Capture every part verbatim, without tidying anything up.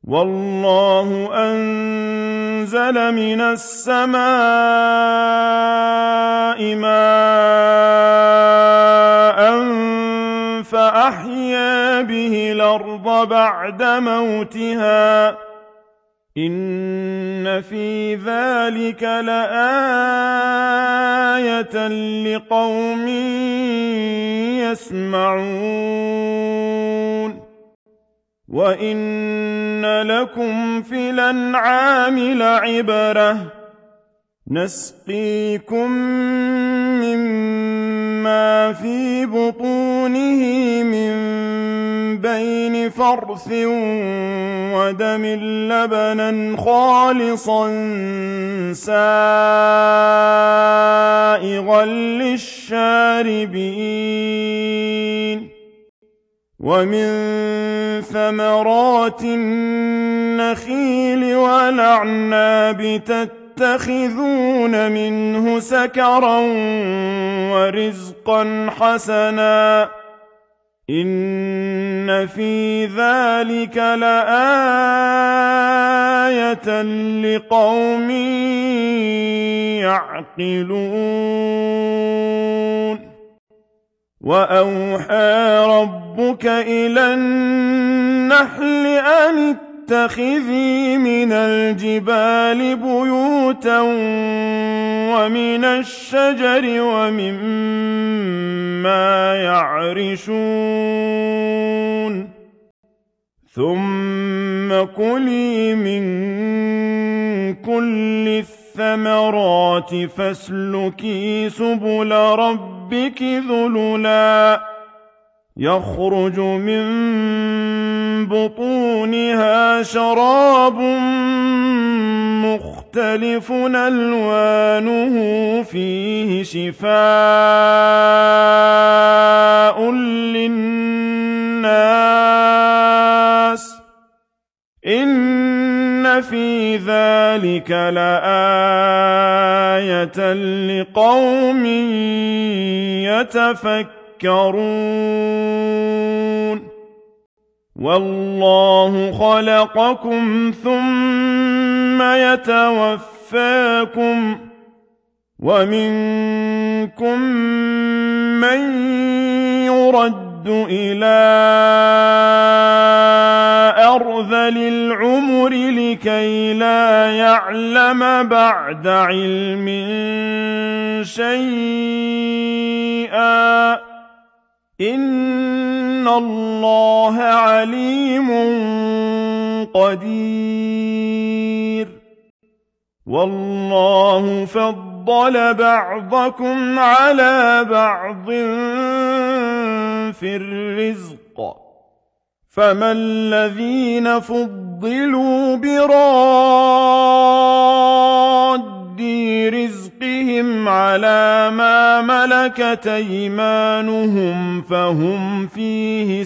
وَاللَّهُ أَنزَلَ مِنَ السَّمَاءِ مَاءً فَأَحْيَا بِهِ الْأَرْضَ بَعْدَ مَوْتِهَا ۚ إِنَّ فِي ذَلِكَ لَآيَةً لِقَوْمٍ يَسْمَعُونَ وَإِنَّ لَكُمْ فِي الْأَنْعَامِ لَعِبْرَةً ۖ نَسْقِيكُم مِّمَّا فِي بُطُونِهِ مِن بَيْنِ فَرْثٍ وَدَمٍ لَّبَنًا خَالِصًا سَائِغًا لِّلشَّارِبِينَ وَمِن ثَمَرَاتِ النَّخِيلِ وَالْأَعْنَابِ تَتَّخِذُونَ مِنْهُ سَكَرًا وَرِزْقًا حَسَنًا ۗ إِنَّ فِي ذَلِكَ لَآيَةً لِقَوْمٍ يَعْقِلُونَ وَأَوْحَىٰ رَبُّكَ إِلَى النَّحْلِ أَنِ اتَّخِذِي مِنَ الْجِبَالِ بُيُوتًا وَمِنَ الشَّجَرِ وَمِمَّا يَعْرِشُونَ ثُمَّ كُلِي مِن كُلِّ الثَّمَرَاتِ فَاسْلُكِي سُبُلَ رَبِّكِ ذُلُلًا يَخْرُجُ مِن بُطُونِهَا شَرَابٌ مُّخْتَلِفٌ أَلْوَانُهُ فِيهِ شِفَاءٌ لِّلنَّاسِ ۗ إِنَّ فِي ذَلِكَ لَآيَةً لِقَوْمٍ يَتَفَكَّرُونَ وَاللَّهُ خَلَقَكُمْ ثُمَّ يَتَوَفَّاكُمْ ۚ وَمِنكُم مَّن يُرَدُّ إِلَىٰ أَرْذَلِ الْعُمُرِ لِكَيْ لَا يَعْلَمَ بَعْدَ عِلْمٍ شَيْئًا ۚ إِنَّ اللَّهَ عَلِيمٌ قَدِيرٌ وَاللَّهُ فَضَّلَ بَعْضَكُمْ عَلَىٰ بَعْضٍ فِي الرِّزْقِ ۚ فَمَا الَّذِينَ فُضِّلُوا بِرَادِّي رِزْقِهِمْ عَلَىٰ مَا مَلَكَتْ أَيْمَانُهُمْ فَهُمْ فِيهِ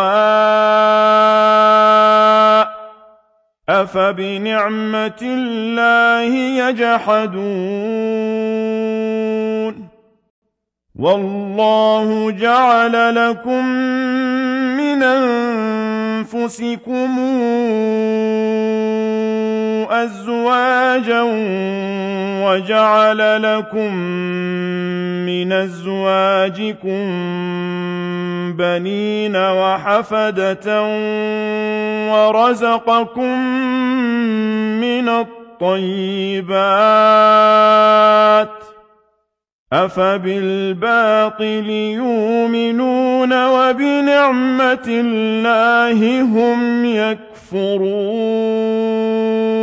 سَوَاءٌ ۚ أَفَبِنِعْمَةِ اللَّهِ يَجْحَدُونَ وَاللَّهُ جَعَلَ لَكُم مِّنْ أَنفُسِكُمْ أَزْوَاجًا وَجَعَلَ لَكُم مِّنْ أَزْوَاجِكُم بَنِينَ وَحَفَدَةً وَرَزَقَكُم مِّنَ الطَّيِّبَاتِ ۚ أَفَبِالْبَاطِلِ يُؤْمِنُونَ وَبِنِعْمَةِ اللَّهِ هُمْ يَكْفُرُونَ